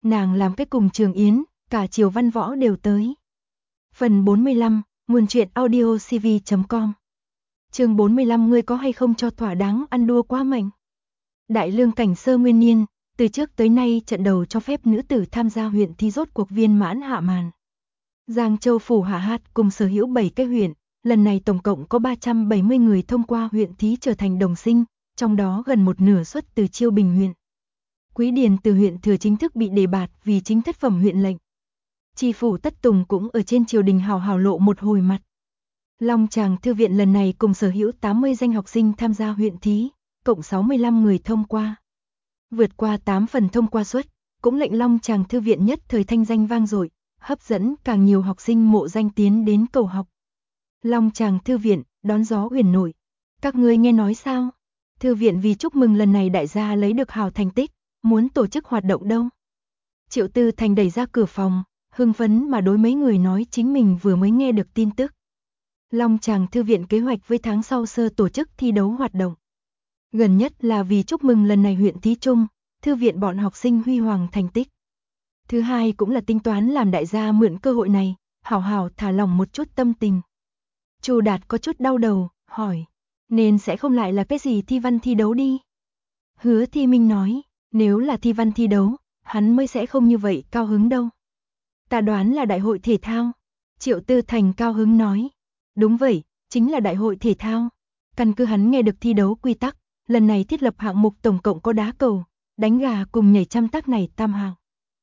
Nàng làm cái cùng Trường Yến, cả Triều Văn Võ đều tới. Phần 45, nguồn truyện audiocv.com. Chương 45, ngươi có hay không cho thỏa đáng ăn đua quá mạnh. Đại lương cảnh sơ nguyên niên, từ trước tới nay trận đầu cho phép nữ tử tham gia huyện thi rốt cuộc viên mãn hạ màn. Giang Châu phủ Hạ Hạt cùng sở hữu 7 cái huyện, lần này tổng cộng có 370 người thông qua huyện thí trở thành đồng sinh, trong đó gần một nửa xuất từ Chiêu Bình huyện. Quý điền từ huyện thừa chính thức bị đề bạt vì chính thất phẩm huyện lệnh. Tri phủ Tất Tùng cũng ở trên triều đình hào hào lộ một hồi mặt. Long Tràng thư viện lần này cùng sở hữu 80 danh học sinh tham gia huyện thí, cộng 65 người thông qua. Vượt qua 8 phần thông qua suất, cũng lệnh Long Tràng thư viện nhất thời thanh danh vang dội, hấp dẫn càng nhiều học sinh mộ danh tiến đến cầu học. Long Tràng thư viện, đón gió huyền nổi. Các ngươi nghe nói sao? Thư viện vì chúc mừng lần này đại gia lấy được hào thành tích, muốn tổ chức hoạt động đâu? Triệu Tư Thành đẩy ra cửa phòng, hưng phấn mà đối mấy người nói chính mình vừa mới nghe được tin tức. Long Tràng thư viện kế hoạch với tháng sau sơ tổ chức thi đấu hoạt động. Gần nhất là vì chúc mừng lần này huyện thí chung, thư viện bọn học sinh huy hoàng thành tích. Thứ hai cũng là tính toán làm đại gia mượn cơ hội này, hảo hảo thả lỏng một chút tâm tình. Chu Đạt có chút đau đầu, hỏi, nên sẽ không lại là cái gì thi văn thi đấu đi? Hứa Thi Minh nói, nếu là thi văn thi đấu, hắn mới sẽ không như vậy cao hứng đâu. Ta đoán là đại hội thể thao. Triệu Tư Thành cao hứng nói, đúng vậy, chính là đại hội thể thao. Căn cứ hắn nghe được thi đấu quy tắc, lần này thiết lập hạng mục tổng cộng có đá cầu, đánh gà cùng nhảy trăm tác này tam hạng.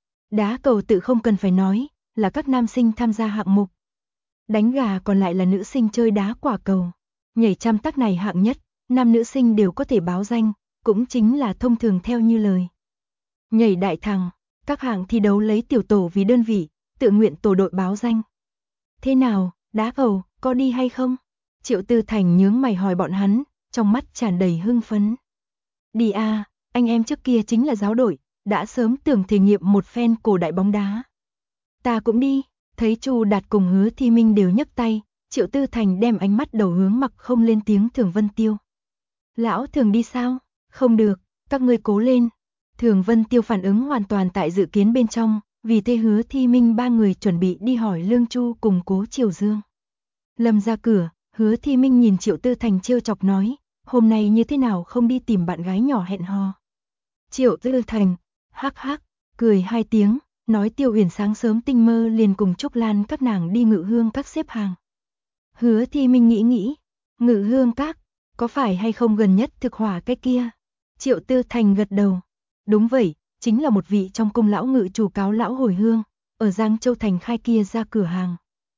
Đá cầu tự không cần phải nói, là các nam sinh tham gia hạng mục. Đánh gà còn lại là nữ sinh chơi đá quả cầu. Nhảy trăm tác này hạng nhất, nam nữ sinh đều có thể báo danh, cũng chính là thông thường theo như lời. Nhảy đại thằng, các hạng thi đấu lấy tiểu tổ vì đơn vị, tự nguyện tổ đội báo danh. Thế nào, đá cầu, có đi hay không? Triệu Tư Thành nhướng mày hỏi bọn hắn, trong mắt tràn đầy hưng phấn. Đi à, anh em trước kia chính là giáo đội, đã sớm tưởng thể nghiệm một phen cổ đại bóng đá. Ta cũng đi, thấy Chu Đạt cùng Hứa Thi Minh đều nhấc tay, Triệu Tư Thành đem ánh mắt đầu hướng mặc không lên tiếng Thường Vân Tiêu. Lão Thường đi sao? Không được, các ngươi cố lên. Thường Vân Tiêu phản ứng hoàn toàn tại dự kiến bên trong, vì thế Hứa Thi Minh ba người chuẩn bị đi hỏi Lương Chu cùng Cố Triều Dương. Lâm ra cửa, Hứa Thi Minh nhìn Triệu Tư Thành trêu chọc nói, hôm nay như thế nào không đi tìm bạn gái nhỏ hẹn hò. Triệu Tư Thành, hắc hắc, cười hai tiếng, nói Tiêu Huyền sáng sớm tinh mơ liền cùng Trúc Lan các nàng đi Ngự Hương các xếp hàng. Hứa Thi Minh nghĩ, Ngự Hương các, có phải hay không gần nhất thực hỏa cái kia? Triệu Tư Thành gật đầu. Đúng vậy, chính là một vị trong cung lão ngự chủ cáo lão hồi hương, ở Giang Châu Thành khai kia ra cửa hàng.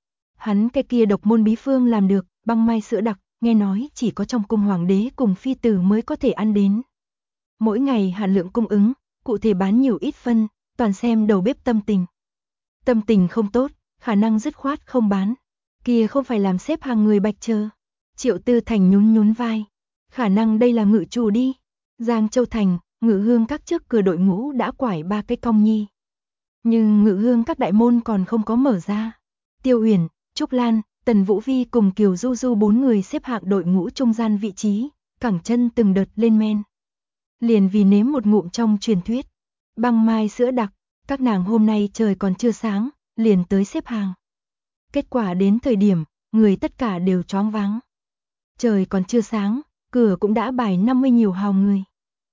Hắn cái kia độc môn bí phương làm được, băng mai sữa đặc, nghe nói chỉ có trong cung hoàng đế cùng phi tử mới có thể ăn đến. Mỗi ngày hạn lượng cung ứng, cụ thể bán nhiều ít phân, toàn xem đầu bếp tâm tình. Tâm tình không tốt, khả năng dứt khoát không bán. Kia không phải làm xếp hàng người bạch chờ. Triệu Tư Thành nhún vai. Khả năng đây là ngự chủ đi. Giang Châu Thành, Ngự Hương các trước cửa đội ngũ đã quải 3 cái cong nhi. Nhưng Ngự Hương các đại môn còn không có mở ra. Tiêu Huyền, Trúc Lan, Tần Vũ Vi cùng Kiều Du Du 4 người xếp hạng đội ngũ trung gian vị trí, cẳng chân từng đợt lên men. Liền vì nếm một ngụm trong truyền thuyết. Băng mai sữa đặc, các nàng hôm nay trời còn chưa sáng, liền tới xếp hàng. Kết quả đến thời điểm, người tất cả đều choáng váng. Trời còn chưa sáng, cửa cũng đã bài 50 nhiều hào người.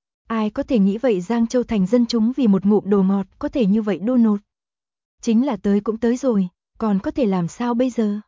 Ai có thể nghĩ vậy Giang Châu Thành dân chúng vì một ngụm đồ ngọt có thể như vậy đô nột. Chính là tới cũng tới rồi, còn có thể làm sao bây giờ?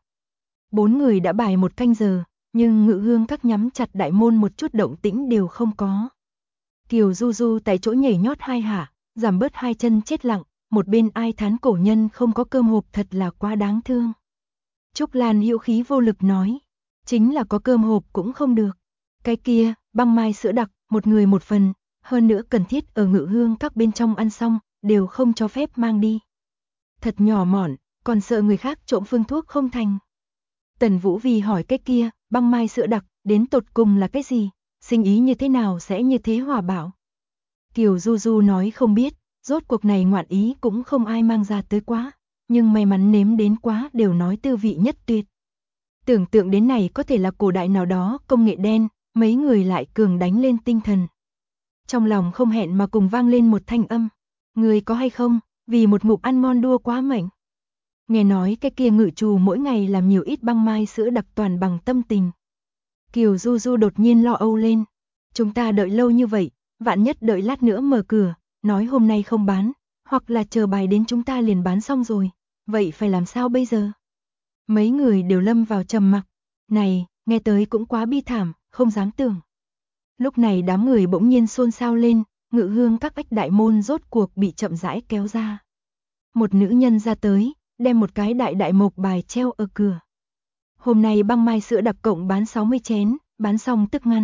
4 người đã bài 1 canh giờ, nhưng Ngự Hương các nhắm chặt đại môn một chút động tĩnh đều không có. Kiều Du Du tại chỗ nhảy nhót 2 hạ, giảm bớt 2 chân chết lặng, một bên ai thán cổ nhân không có cơm hộp thật là quá đáng thương. Trúc Lan hữu khí vô lực nói, chính là có cơm hộp cũng không được. Cái kia, băng mai sữa đặc, một người một phần, hơn nữa cần thiết ở Ngự Hương các bên trong ăn xong, đều không cho phép mang đi. Thật nhỏ mọn, còn sợ người khác trộm phương thuốc không thành. Tần Vũ Vi hỏi cái kia, băng mai sữa đặc, đến tột cùng là cái gì? Sinh ý như thế nào sẽ như thế hòa bảo? Kiều Du Du nói không biết, rốt cuộc này ngoạn ý cũng không ai mang ra tới quá, nhưng may mắn nếm đến quá đều nói tư vị nhất tuyệt. Tưởng tượng đến này có thể là cổ đại nào đó công nghệ đen, mấy người lại cường đánh lên tinh thần. Trong lòng không hẹn mà cùng vang lên một thanh âm, người có hay không, vì một ngụm ăn ngon đua quá mệnh. Nghe nói cái kia ngự trù mỗi ngày làm nhiều ít băng mai sữa đặc toàn bằng tâm tình. Kiều Du Du đột nhiên lo âu lên. Chúng ta đợi lâu như vậy, vạn nhất đợi lát nữa mở cửa, nói hôm nay không bán, hoặc là chờ bài đến chúng ta liền bán xong rồi, vậy phải làm sao bây giờ? Mấy người đều lâm vào trầm mặc. Này, nghe tới cũng quá bi thảm, không dám tưởng. Lúc này đám người bỗng nhiên xôn xao lên, Ngự Hương các ách đại môn rốt cuộc bị chậm rãi kéo ra. Một nữ nhân ra tới, đem một cái đại đại mộc bài treo ở cửa. Hôm nay băng mai sữa đặc cộng bán 60 chén, bán xong tức ngăn.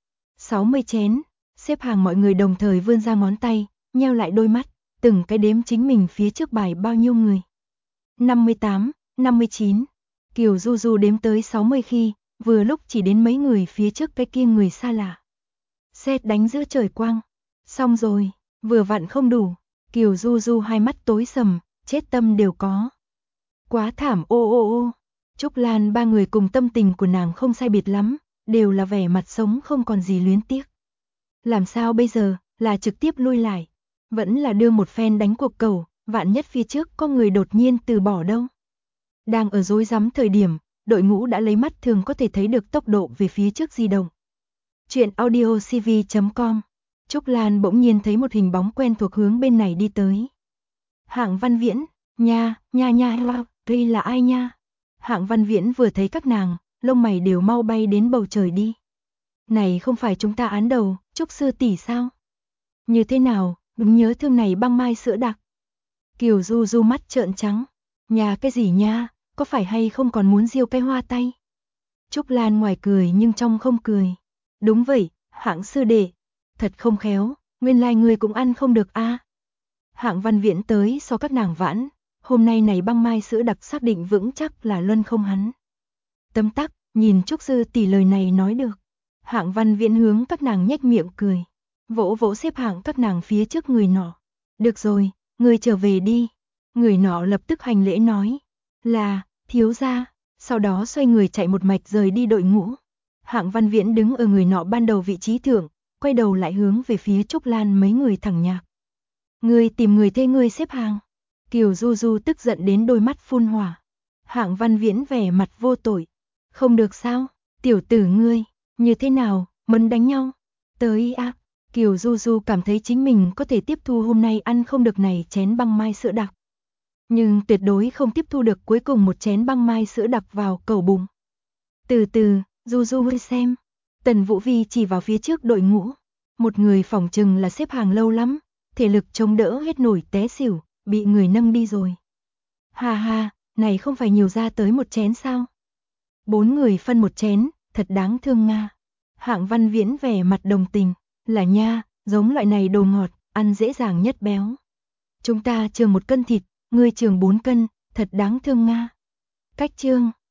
60 chén, xếp hàng mọi người đồng thời vươn ra ngón tay, nheo lại đôi mắt, từng cái đếm chính mình phía trước bài bao nhiêu người. 58, 59, Kiều Du Du đếm tới 60 khi, vừa lúc chỉ đến mấy người phía trước cái kia người xa lạ. Sét đánh giữa trời quang. Xong rồi, vừa vặn không đủ, Kiều Du Du hai mắt tối sầm, chết tâm đều có. Quá thảm ô ô ô. Trúc Lan ba người cùng tâm tình của nàng không sai biệt lắm, đều là vẻ mặt sống không còn gì luyến tiếc. Làm sao bây giờ, là trực tiếp lui lại, vẫn là đưa một phen đánh cuộc cầu, vạn nhất phía trước có người đột nhiên từ bỏ đâu. Đang ở rối rắm thời điểm, đội ngũ đã lấy mắt thường có thể thấy được tốc độ về phía trước di động. Chuyện audiocv.com. Trúc Lan bỗng nhiên thấy một hình bóng quen thuộc hướng bên này đi tới. Hạng Văn Viễn, nha, đây là ai nha? Hạng Văn Viễn vừa thấy các nàng, lông mày đều mau bay đến bầu trời đi. Này không phải chúng ta án đầu, Trúc sư tỷ sao? Như thế nào, đúng nhớ thương này băng mai sữa đặc. Kiều Du Du mắt trợn trắng. Nhà cái gì nha, có phải hay không còn muốn diêu cái hoa tay? Trúc Lan ngoài cười nhưng trong không cười. Đúng vậy, Hạng sư đệ. Thật không khéo, nguyên lai người cũng ăn không được a. Hạng Văn Viễn tới so các nàng vãn, hôm nay này băng mai sữa đặc xác định vững chắc là luân không hắn. Tấm tắc, nhìn Trúc sư tỷ lời này nói được. Hạng Văn Viễn hướng các nàng nhếch miệng cười, vỗ vỗ xếp hạng các nàng phía trước người nọ. Được rồi, người trở về đi. Người nọ lập tức hành lễ nói, là, thiếu gia, sau đó xoay người chạy một mạch rời đi đội ngũ. Hạng Văn Viễn đứng ở người nọ ban đầu vị trí thượng, quay đầu lại hướng về phía Trúc Lan mấy người thẳng nhạc. Ngươi tìm người thuê ngươi xếp hàng. Kiều Du Du tức giận đến đôi mắt phun hỏa. Hạng Văn Viễn vẻ mặt vô tội. Không được sao, tiểu tử ngươi, như thế nào, muốn đánh nhau? Tới a. Kiều Du Du cảm thấy chính mình có thể tiếp thu hôm nay ăn không được này chén băng mai sữa đặc. Nhưng tuyệt đối không tiếp thu được cuối cùng một chén băng mai sữa đặc vào cầu bụng. Từ từ, Du Du ngươi xem. Tần Vũ Vi chỉ vào phía trước đội ngũ. Một người phỏng chừng là xếp hàng lâu lắm, thể lực chống đỡ hết nổi té xỉu, bị người nâng đi rồi. Ha ha, này không phải nhiều ra tới một chén sao? 4 người phân một chén, thật đáng thương nga. Hạng Văn Viễn vẻ mặt đồng tình, là nha, giống loại này đồ ngọt, ăn dễ dàng nhất béo. Chúng ta chường 1 cân thịt, ngươi chường 4 cân, thật đáng thương nga. Cách chương